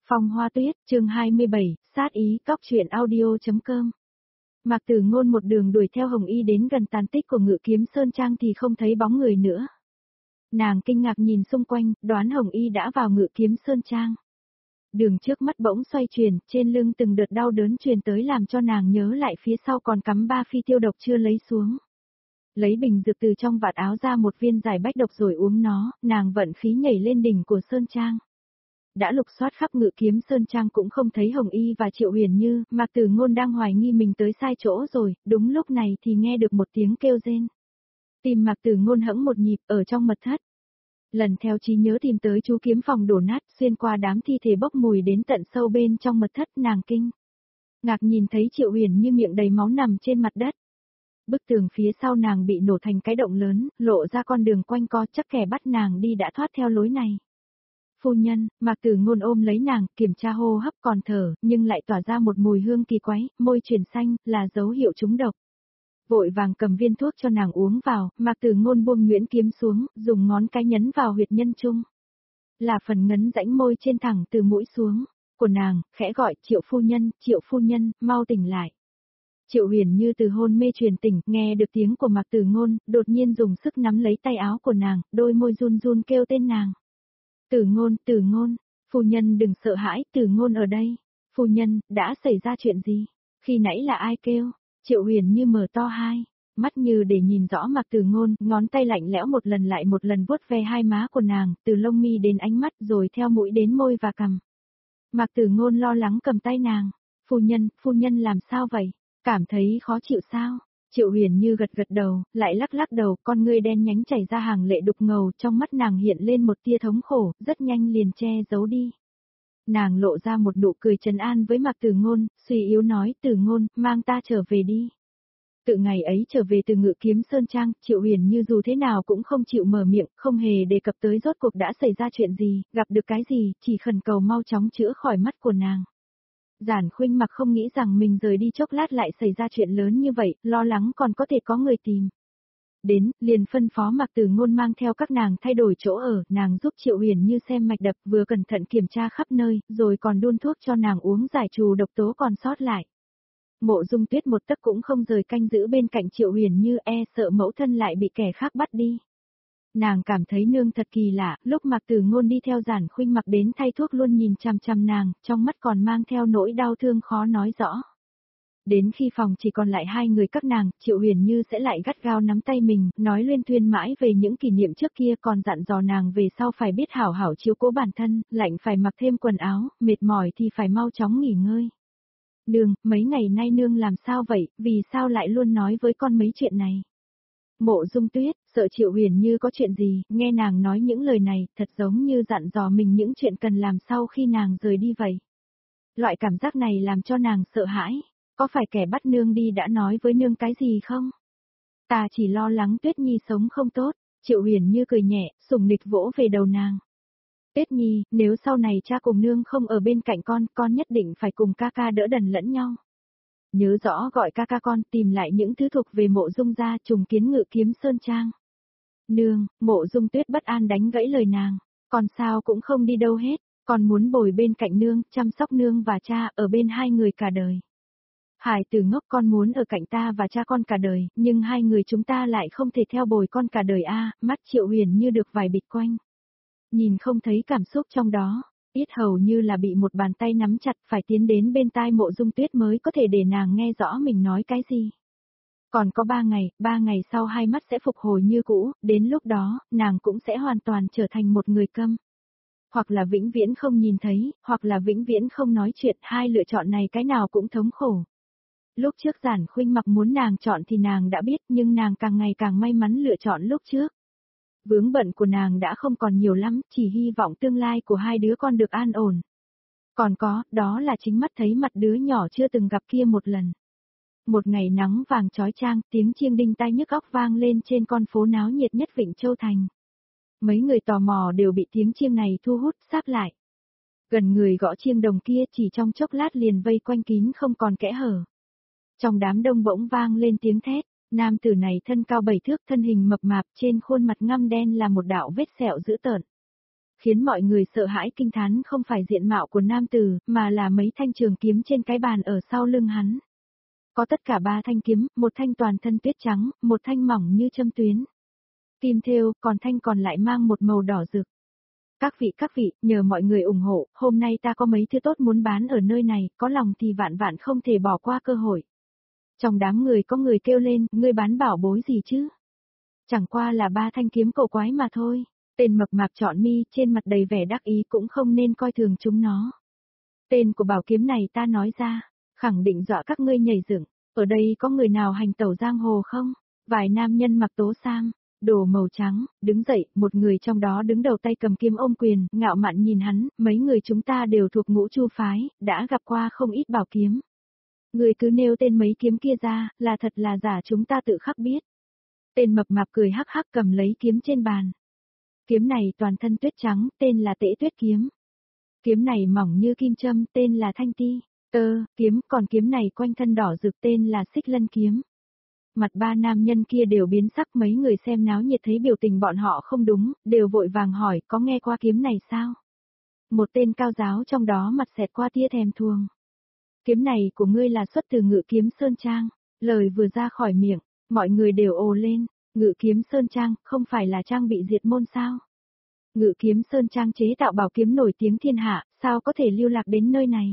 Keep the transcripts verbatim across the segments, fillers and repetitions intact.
Phong Hoa Tuyết, chương hai mươi bảy, sát ý, cóc truyện audio.com. Mạc Tử Ngôn một đường đuổi theo Hồng Y đến gần tàn tích của Ngự Kiếm Sơn Trang thì không thấy bóng người nữa. Nàng kinh ngạc nhìn xung quanh, đoán Hồng Y đã vào Ngự Kiếm Sơn Trang. Đường trước mắt bỗng xoay chuyển, trên lưng từng đợt đau đớn truyền tới làm cho nàng nhớ lại phía sau còn cắm ba phi tiêu độc chưa lấy xuống. Lấy bình dược từ trong vạt áo ra một viên giải bách độc rồi uống nó, nàng vận khí nhảy lên đỉnh của Sơn Trang. Đã lục soát khắp Ngự Kiếm Sơn Trang cũng không thấy Hồng Y và Triệu Huyền Như, Mạc Tử Ngôn đang hoài nghi mình tới sai chỗ rồi, đúng lúc này thì nghe được một tiếng kêu rên. Tim Mạc Tử Ngôn hẫng một nhịp ở trong mật thất. Lần theo trí nhớ tìm tới chú kiếm phòng đổ nát, xuyên qua đám thi thể bốc mùi đến tận sâu bên trong mật thất, nàng kinh ngạc nhìn thấy Triệu Huyền Như miệng đầy máu nằm trên mặt đất. Bức tường phía sau nàng bị nổ thành cái động lớn, lộ ra con đường quanh co, chắc kẻ bắt nàng đi đã thoát theo lối này. Phu nhân, Mạc Tử Ngôn ôm lấy nàng, kiểm tra hô hấp còn thở, nhưng lại tỏa ra một mùi hương kỳ quái, môi chuyển xanh, là dấu hiệu trúng độc. Vội vàng cầm viên thuốc cho nàng uống vào, Mạc Tử Ngôn buông nhuyễn kiếm xuống, dùng ngón cái nhấn vào huyệt nhân trung. Là phần ngấn rãnh môi trên thẳng từ mũi xuống, của nàng, khẽ gọi, Triệu phu nhân, Triệu phu nhân, mau tỉnh lại. Triệu Huyền Như từ hôn mê truyền tỉnh, nghe được tiếng của Mạc Tử Ngôn, đột nhiên dùng sức nắm lấy tay áo của nàng, đôi môi run run kêu tên nàng. Tử Ngôn, Tử Ngôn, phu nhân đừng sợ hãi, Tử Ngôn ở đây. Phu nhân, đã xảy ra chuyện gì? Khi nãy là ai kêu? Triệu Huyền Như mở to hai mắt như để nhìn rõ Mạc Tử Ngôn, ngón tay lạnh lẽo một lần lại một lần vuốt ve hai má của nàng, từ lông mi đến ánh mắt rồi theo mũi đến môi và cằm. Mạc Tử Ngôn lo lắng cầm tay nàng. Phu nhân, phu nhân làm sao vậy? Cảm thấy khó chịu sao? Triệu Huyền Như gật gật đầu, lại lắc lắc đầu, con ngươi đen nhánh chảy ra hàng lệ đục ngầu, trong mắt nàng hiện lên một tia thống khổ, rất nhanh liền che giấu đi. Nàng lộ ra một nụ cười trấn an với Mạc Tử Ngôn, suy yếu nói, Tử Ngôn, mang ta trở về đi. Tự ngày ấy trở về từ Ngự Kiếm Sơn Trang, Triệu Huyền Như dù thế nào cũng không chịu mở miệng, không hề đề cập tới rốt cuộc đã xảy ra chuyện gì, gặp được cái gì, chỉ khẩn cầu mau chóng chữa khỏi mắt của nàng. Giản Khuynh Mặc không nghĩ rằng mình rời đi chốc lát lại xảy ra chuyện lớn như vậy, lo lắng còn có thể có người tìm. Đến, liền phân phó Mạc Tử Ngôn mang theo các nàng thay đổi chỗ ở, nàng giúp Triệu Huyền Như xem mạch đập, vừa cẩn thận kiểm tra khắp nơi, rồi còn đun thuốc cho nàng uống giải trù độc tố còn sót lại. Mộ Dung Tuyết một tấc cũng không rời canh giữ bên cạnh Triệu Huyền Như, e sợ mẫu thân lại bị kẻ khác bắt đi. Nàng cảm thấy nương thật kỳ lạ, lúc Mạc Tử Ngôn đi theo Giản Khuynh Mặc đến thay thuốc luôn nhìn chằm chằm nàng, trong mắt còn mang theo nỗi đau thương khó nói rõ. Đến khi phòng chỉ còn lại hai người các nàng, Triệu Huyền Như sẽ lại gắt gao nắm tay mình, nói luyên thuyên mãi về những kỷ niệm trước kia, còn dặn dò nàng về sau phải biết hảo hảo chiếu cố bản thân, lạnh phải mặc thêm quần áo, mệt mỏi thì phải mau chóng nghỉ ngơi. Nương, mấy ngày nay nương làm sao vậy, vì sao lại luôn nói với con mấy chuyện này? Mộ Dung Tuyết, sợ Triệu Huyền Như có chuyện gì, nghe nàng nói những lời này, thật giống như dặn dò mình những chuyện cần làm sau khi nàng rời đi vậy. Loại cảm giác này làm cho nàng sợ hãi, có phải kẻ bắt nương đi đã nói với nương cái gì không? Ta chỉ lo lắng Tuyết Nhi sống không tốt, Triệu Huyền Như cười nhẹ, sủng nịch vỗ về đầu nàng. Tuyết Nhi, nếu sau này cha cùng nương không ở bên cạnh con, con nhất định phải cùng ca ca đỡ đần lẫn nhau. Nhớ rõ gọi ca ca con tìm lại những thứ thuộc về Mộ Dung gia, trùng kiến Ngự Kiếm Sơn Trang. Nương, Mộ Dung Tuyết bất an đánh gãy lời nàng, con sao cũng không đi đâu hết, con muốn bồi bên cạnh nương, chăm sóc nương và cha, ở bên hai người cả đời. Hải tử ngốc, con muốn ở cạnh ta và cha con cả đời, nhưng hai người chúng ta lại không thể theo bồi con cả đời a. Mắt Triệu Huyền Như được vài bịch quanh. Nhìn không thấy cảm xúc trong đó. Yết hầu như là bị một bàn tay nắm chặt, phải tiến đến bên tai Mộ Dung Tuyết mới có thể để nàng nghe rõ mình nói cái gì. Còn có ba ngày, ba ngày sau hai mắt sẽ phục hồi như cũ, đến lúc đó, nàng cũng sẽ hoàn toàn trở thành một người câm. Hoặc là vĩnh viễn không nhìn thấy, hoặc là vĩnh viễn không nói chuyện, hai lựa chọn này cái nào cũng thống khổ. Lúc trước Giản Khuynh Mặc muốn nàng chọn thì nàng đã biết, nhưng nàng càng ngày càng may mắn lựa chọn lúc trước. Vướng bận của nàng đã không còn nhiều lắm, chỉ hy vọng tương lai của hai đứa con được an ổn. Còn có, đó là chính mắt thấy mặt đứa nhỏ chưa từng gặp kia một lần. Một ngày nắng vàng chói chang, tiếng chiêng đinh tai nhức óc vang lên trên con phố náo nhiệt nhất Vịnh Châu Thành. Mấy người tò mò đều bị tiếng chiêng này thu hút, sáp lại. Gần người gõ chiêng đồng kia chỉ trong chốc lát liền vây quanh kín không còn kẽ hở. Trong đám đông bỗng vang lên tiếng thét. Nam tử này thân cao bảy thước, thân hình mập mạp, trên khuôn mặt ngăm đen là một đạo vết sẹo dữ tợn. Khiến mọi người sợ hãi kinh thán không phải diện mạo của nam tử, mà là mấy thanh trường kiếm trên cái bàn ở sau lưng hắn. Có tất cả ba thanh kiếm, một thanh toàn thân tuyết trắng, một thanh mỏng như châm tuyến. Kim thêu, còn thanh còn lại mang một màu đỏ rực. Các vị các vị, nhờ mọi người ủng hộ, hôm nay ta có mấy thứ tốt muốn bán ở nơi này, có lòng thì vạn vạn không thể bỏ qua cơ hội. Trong đám người có người kêu lên, ngươi bán bảo bối gì chứ? Chẳng qua là ba thanh kiếm cổ quái mà thôi. Tên mập mạp trọn mi, trên mặt đầy vẻ đắc ý cũng không nên coi thường chúng nó. Tên của bảo kiếm này ta nói ra, khẳng định dọa các ngươi nhảy dựng. Ở đây có người nào hành tẩu giang hồ không? Vài nam nhân mặc tố sam, đồ màu trắng, đứng dậy, một người trong đó đứng đầu tay cầm kiếm ôm quyền, ngạo mạn nhìn hắn, mấy người chúng ta đều thuộc ngũ chu phái, đã gặp qua không ít bảo kiếm. Người cứ nêu tên mấy kiếm kia ra, là thật là giả chúng ta tự khắc biết. Tên mập mạp cười hắc hắc cầm lấy kiếm trên bàn. Kiếm này toàn thân tuyết trắng, tên là Tễ Tuyết kiếm. Kiếm này mỏng như kim châm, tên là Thanh Ti. Tơ, kiếm, còn kiếm này quanh thân đỏ rực tên là Xích Lân kiếm. Mặt ba nam nhân kia đều biến sắc, mấy người xem náo nhiệt thấy biểu tình bọn họ không đúng, đều vội vàng hỏi, có nghe qua kiếm này sao? Một tên cao giáo trong đó mặt xẹt qua tia thèm thuồng. Kiếm này của ngươi là xuất từ Ngự Kiếm Sơn Trang. Lời vừa ra khỏi miệng, mọi người đều ồ lên. Ngự Kiếm Sơn Trang, không phải là trang bị diệt môn sao? Ngự Kiếm Sơn Trang chế tạo bảo kiếm nổi tiếng thiên hạ, sao có thể lưu lạc đến nơi này?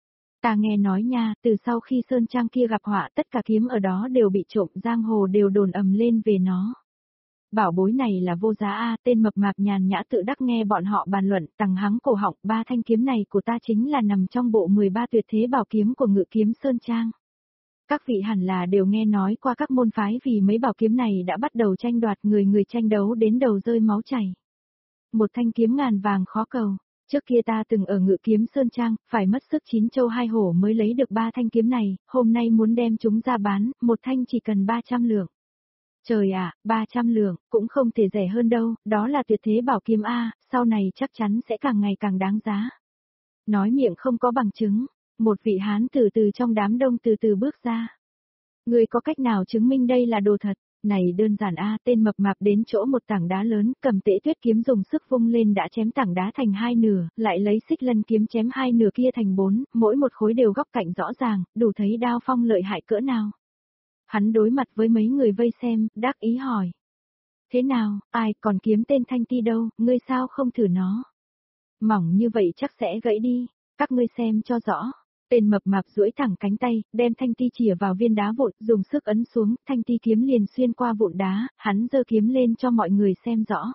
Ta nghe nói nha, từ sau khi Sơn Trang kia gặp họa tất cả kiếm ở đó đều bị trộm, giang hồ đều đồn ầm lên về nó. Bảo bối này là vô giá a, tên mập mạp nhàn nhã tự đắc nghe bọn họ bàn luận, tằng hắng cổ họng, ba thanh kiếm này của ta chính là nằm trong bộ mười ba tuyệt thế bảo kiếm của Ngự Kiếm Sơn Trang. Các vị hẳn là đều nghe nói qua các môn phái vì mấy bảo kiếm này đã bắt đầu tranh đoạt, người người tranh đấu đến đầu rơi máu chảy. Một thanh kiếm ngàn vàng khó cầu. Trước kia ta từng ở Ngự Kiếm Sơn Trang, phải mất sức chín châu hai hổ mới lấy được ba thanh kiếm này, hôm nay muốn đem chúng ra bán, một thanh chỉ cần ba trăm lượng. Trời ạ, à, ba trăm lượng, cũng không thể rẻ hơn đâu, đó là tuyệt thế bảo kiếm A, sau này chắc chắn sẽ càng ngày càng đáng giá. Nói miệng không có bằng chứng, một vị hán từ từ trong đám đông từ từ bước ra. Người có cách nào chứng minh đây là đồ thật? Này đơn giản a, tên mập mạp đến chỗ một tảng đá lớn, cầm Tễ Tuyết kiếm dùng sức vung lên đã chém tảng đá thành hai nửa, lại lấy Xích Lân kiếm chém hai nửa kia thành bốn, mỗi một khối đều góc cạnh rõ ràng, đủ thấy đao phong lợi hại cỡ nào. Hắn đối mặt với mấy người vây xem, đắc ý hỏi. Thế nào, ai còn kiếm tên Thanh Ti đâu, ngươi sao không thử nó? Mỏng như vậy chắc sẽ gãy đi, các ngươi xem cho rõ. Tên mập mạp duỗi thẳng cánh tay, đem thanh ti chìa vào viên đá vụn, dùng sức ấn xuống, thanh ti kiếm liền xuyên qua vụn đá, hắn giơ kiếm lên cho mọi người xem rõ.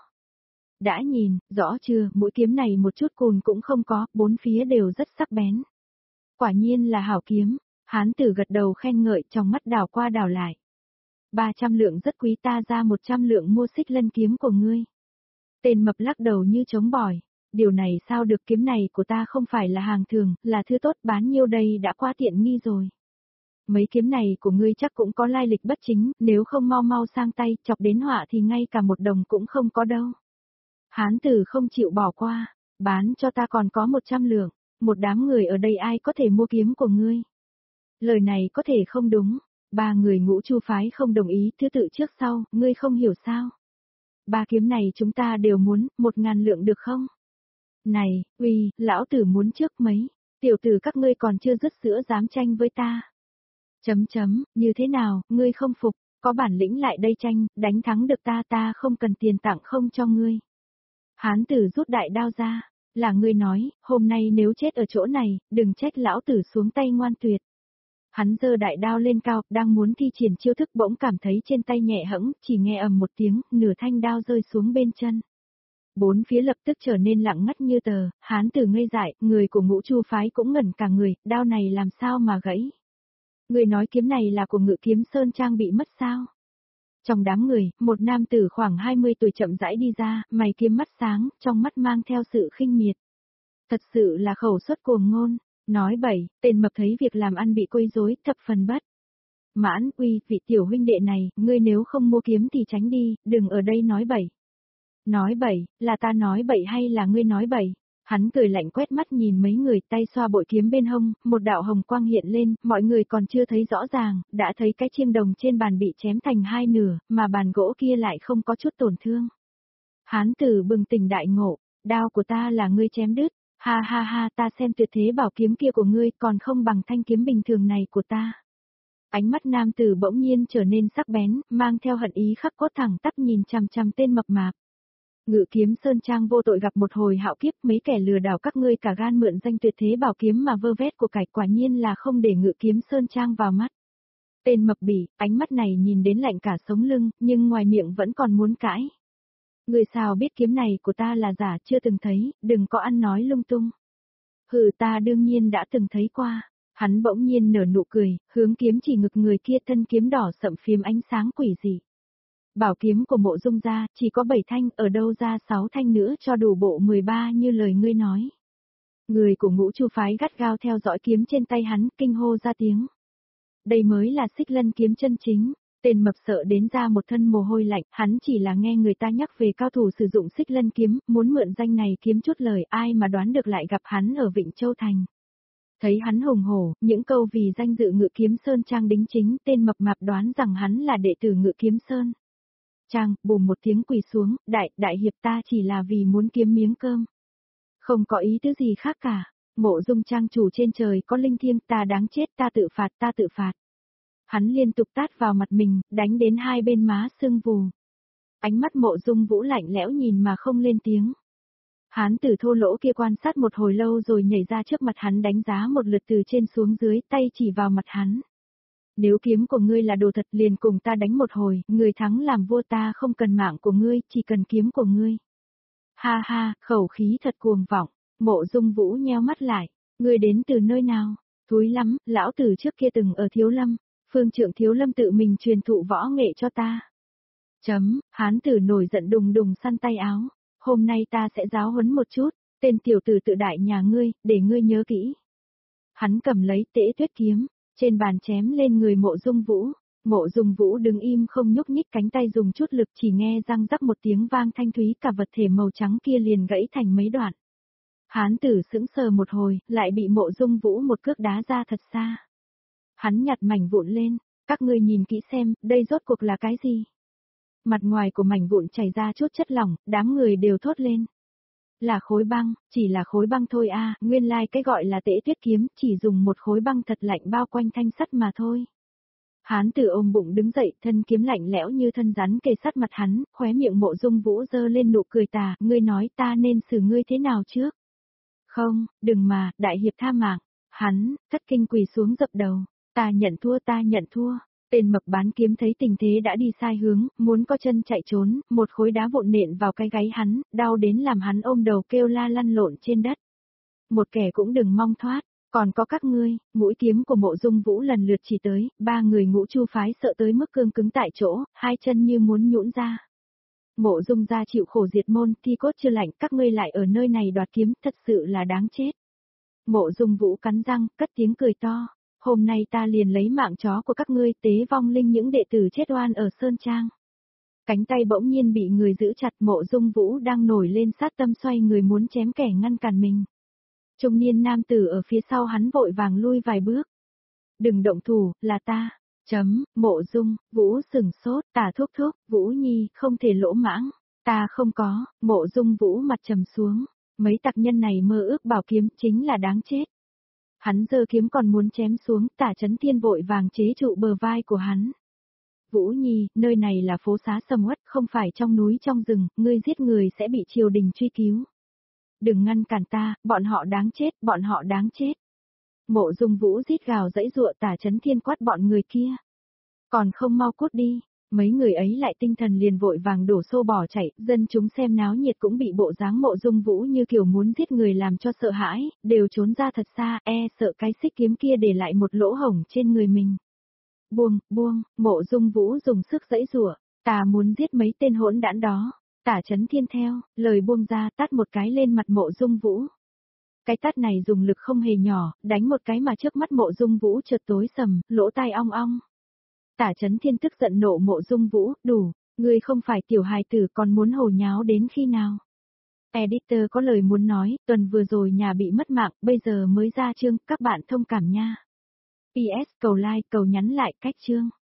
Đã nhìn, rõ chưa, mũi kiếm này một chút cùn cũng không có, bốn phía đều rất sắc bén. Quả nhiên là hảo kiếm, hán tử gật đầu khen ngợi, trong mắt đảo qua đảo lại. ba trăm lượng rất quý, ta ra một trăm lượng mua Xích Lân kiếm của ngươi. Tên mập lắc đầu như chống bỏi. Điều này sao được, kiếm này của ta không phải là hàng thường, là thứ tốt, bán nhiêu đây đã quá tiện nghi rồi. Mấy kiếm này của ngươi chắc cũng có lai lịch bất chính, nếu không mau mau sang tay, chọc đến họa thì ngay cả một đồng cũng không có đâu. Hán tử không chịu bỏ qua, bán cho ta còn có một trăm lượng, một đám người ở đây ai có thể mua kiếm của ngươi. Lời này có thể không đúng, ba người ngũ chu phái không đồng ý, thứ tự trước sau, ngươi không hiểu sao. Ba kiếm này chúng ta đều muốn, một ngàn lượng được không? Này, uy, lão tử muốn trước mấy, tiểu tử các ngươi còn chưa dứt sữa dám tranh với ta. Chấm chấm, như thế nào, ngươi không phục, có bản lĩnh lại đây tranh, đánh thắng được ta ta không cần tiền tặng không cho ngươi. Hán tử rút đại đao ra, là ngươi nói, hôm nay nếu chết ở chỗ này, đừng trách lão tử xuống tay ngoan tuyệt. Hắn giơ đại đao lên cao, đang muốn thi triển chiêu thức bỗng cảm thấy trên tay nhẹ hẫng, chỉ nghe ầm một tiếng, nửa thanh đao rơi xuống bên chân. Bốn phía lập tức trở nên lặng ngắt như tờ, hán tử ngây dại, người của ngũ chu phái cũng ngẩn cả người, đao này làm sao mà gãy. Người nói kiếm này là của Ngự Kiếm Sơn Trang bị mất sao? Trong đám người, một nam tử khoảng hai mươi tuổi chậm rãi đi ra, mày kiếm mắt sáng, trong mắt mang theo sự khinh miệt. Thật sự là khẩu suất cuồng ngôn, nói bậy, tên mập thấy việc làm ăn bị quấy rối, thập phần bất. Mãn, uy, vị tiểu huynh đệ này, ngươi nếu không mua kiếm thì tránh đi, đừng ở đây nói bậy. Nói bậy, là ta nói bậy hay là ngươi nói bậy? Hắn cười lạnh quét mắt nhìn mấy người, tay xoa bội kiếm bên hông, một đạo hồng quang hiện lên, mọi người còn chưa thấy rõ ràng, đã thấy cái chiêng đồng trên bàn bị chém thành hai nửa, mà bàn gỗ kia lại không có chút tổn thương. Hán tử bừng tỉnh đại ngộ, Đao của ta là ngươi chém đứt, ha ha ha, ta xem tuyệt thế bảo kiếm kia của ngươi còn không bằng thanh kiếm bình thường này của ta. Ánh mắt nam tử bỗng nhiên trở nên sắc bén, mang theo hận ý khắc cốt thẳng tắp nhìn chằm chằm tên mập mạp. Ngự Kiếm Sơn Trang vô tội gặp một hồi hạo kiếp, mấy kẻ lừa đảo các ngươi cả gan mượn danh tuyệt thế bảo kiếm mà vơ vét của cải, quả nhiên là không để Ngự Kiếm Sơn Trang vào mắt. Tên mập bỉ, ánh mắt này nhìn đến lạnh cả sống lưng, nhưng ngoài miệng vẫn còn muốn cãi. Người sao biết kiếm này của ta là giả, chưa từng thấy, đừng có ăn nói lung tung. Hừ, ta đương nhiên đã từng thấy qua. Hắn bỗng nhiên nở nụ cười, hướng kiếm chỉ ngực người kia, thân kiếm đỏ sậm phiếm ánh sáng quỷ dị. Bảo kiếm của Mộ Dung gia chỉ có bảy thanh, ở đâu ra sáu thanh nữa cho đủ bộ mười ba như lời ngươi nói. Người của Ngũ Chu phái gắt gao theo dõi kiếm trên tay hắn, kinh hô ra tiếng. Đây mới là Xích Lân kiếm chân chính. Tên mập sợ đến ra một thân mồ hôi lạnh, hắn chỉ là nghe người ta nhắc về cao thủ sử dụng Xích Lân kiếm, muốn mượn danh này kiếm chút lời, ai mà đoán được lại gặp hắn ở Vịnh Châu Thành. Thấy hắn hùng hổ, những câu vì danh dự Ngự Kiếm Sơn Trang đính chính, tên mập mạp đoán rằng hắn là đệ tử Ngự Kiếm Sơn Trang, bùm một tiếng quỳ xuống, đại, đại hiệp, ta chỉ là vì muốn kiếm miếng cơm. Không có ý tứ gì khác cả. Mộ Dung Trang chủ trên trời có linh thiêng, ta đáng chết, ta tự phạt, ta tự phạt. Hắn liên tục tát vào mặt mình, đánh đến hai bên má sưng vù. Ánh mắt Mộ Dung Vũ lạnh lẽo nhìn mà không lên tiếng. Hán tử thô lỗ kia quan sát một hồi lâu rồi nhảy ra trước mặt hắn, đánh giá một lượt từ trên xuống dưới, tay chỉ vào mặt hắn. Nếu kiếm của ngươi là đồ thật liền cùng ta đánh một hồi, người thắng làm vua, ta không cần mạng của ngươi, chỉ cần kiếm của ngươi. Ha ha, khẩu khí thật cuồng vọng. Mộ Dung Vũ nheo mắt lại. Ngươi đến từ nơi nào? Thúi lắm, lão tử trước kia từng ở Thiếu Lâm. Phương trưởng Thiếu Lâm tự mình truyền thụ võ nghệ cho ta. Chấm, hán tử nổi giận đùng đùng săn tay áo. Hôm nay ta sẽ giáo huấn một chút, tên tiểu tử tự đại nhà ngươi, để ngươi nhớ kỹ. Hắn cầm lấy Tễ Tuyết kiếm, trên bàn chém lên người Mộ Dung Vũ. Mộ Dung Vũ đứng im không nhúc nhích, cánh tay dùng chút lực, chỉ nghe răng rắc một tiếng vang thanh thúy, cả vật thể màu trắng kia liền gãy thành mấy đoạn. Hán tử sững sờ một hồi, lại bị Mộ Dung Vũ một cước đá ra thật xa. Hắn nhặt mảnh vụn lên, các ngươi nhìn kỹ xem, đây rốt cuộc là cái gì? Mặt ngoài của mảnh vụn chảy ra chút chất lỏng, đám người đều thốt lên. Là khối băng, chỉ là khối băng thôi a, à, nguyên lai cái gọi là Tễ Tuyết kiếm, chỉ dùng một khối băng thật lạnh bao quanh thanh sắt mà thôi. Hán tử ôm bụng đứng dậy, thân kiếm lạnh lẽo như thân rắn kề sát mặt hắn, khóe miệng Mộ Dung Vũ giơ lên nụ cười tà, ngươi nói ta nên xử ngươi thế nào trước? Không, đừng mà, đại hiệp tha mạng. Hắn, thất kinh quỳ xuống dập đầu, ta nhận thua, ta nhận thua. Tên mập bán kiếm thấy tình thế đã đi sai hướng, muốn có chân chạy trốn, một khối đá vụn nện vào cái gáy hắn, đau đến làm hắn ôm đầu kêu la lăn lộn trên đất. Một kẻ cũng đừng mong thoát, còn có các ngươi. Mũi kiếm của Mộ Dung Vũ lần lượt chỉ tới, ba người Ngũ Chu phái sợ tới mức cương cứng tại chỗ, hai chân như muốn nhũn ra. Mộ Dung gia chịu khổ diệt môn, thi cốt chưa lạnh, các ngươi lại ở nơi này đoạt kiếm, thật sự là đáng chết. Mộ Dung Vũ cắn răng, cất tiếng cười to. Hôm nay ta liền lấy mạng chó của các ngươi tế vong linh những đệ tử chết oan ở Sơn Trang. Cánh tay bỗng nhiên bị người giữ chặt, Mộ Dung Vũ đang nổi lên sát tâm xoay người muốn chém kẻ ngăn cản mình. Trung niên nam tử ở phía sau hắn vội vàng lui vài bước. Đừng động thủ, là ta. Chấm, Mộ Dung, Vũ sừng sốt, tả thúc thúc, Vũ Nhi, không thể lỗ mãng. Ta không có, Mộ Dung Vũ mặt trầm xuống. Mấy tặc nhân này mơ ước bảo kiếm chính là đáng chết. Hắn giơ kiếm còn muốn chém xuống, Tả Chấn Thiên vội vàng chế trụ bờ vai của hắn. Vũ Nhi, nơi này là phố xá sầm uất, không phải trong núi trong rừng, ngươi giết người sẽ bị triều đình truy cứu. Đừng ngăn cản ta, bọn họ đáng chết, bọn họ đáng chết. Mộ Dung Vũ rít gào dãy dụa, Tả Chấn Thiên quát bọn người kia. Còn không mau cút đi. Mấy người ấy lại tinh thần liền vội vàng đổ xô bỏ chạy, dân chúng xem náo nhiệt cũng bị bộ dáng Mộ Dung Vũ như kiểu muốn giết người làm cho sợ hãi, đều trốn ra thật xa, e sợ cái xích kiếm kia để lại một lỗ hổng trên người mình. Buông, buông, Mộ Dung Vũ dùng sức giãy giụa, ta muốn giết mấy tên hỗn đản đó. Tả Chấn Thiên theo, lời buông ra tát một cái lên mặt Mộ Dung Vũ. Cái tát này dùng lực không hề nhỏ, đánh một cái mà trước mắt Mộ Dung Vũ chợt tối sầm, lỗ tai ong ong. Tả Chấn Thiên tức giận nộ Mộ Dung Vũ, đủ, ngươi không phải tiểu hài tử còn muốn hồ nháo đến khi nào. Editor có lời muốn nói, tuần vừa rồi nhà bị mất mạng, bây giờ mới ra chương, các bạn thông cảm nha. pê ét cầu like, cầu nhắn lại cách chương.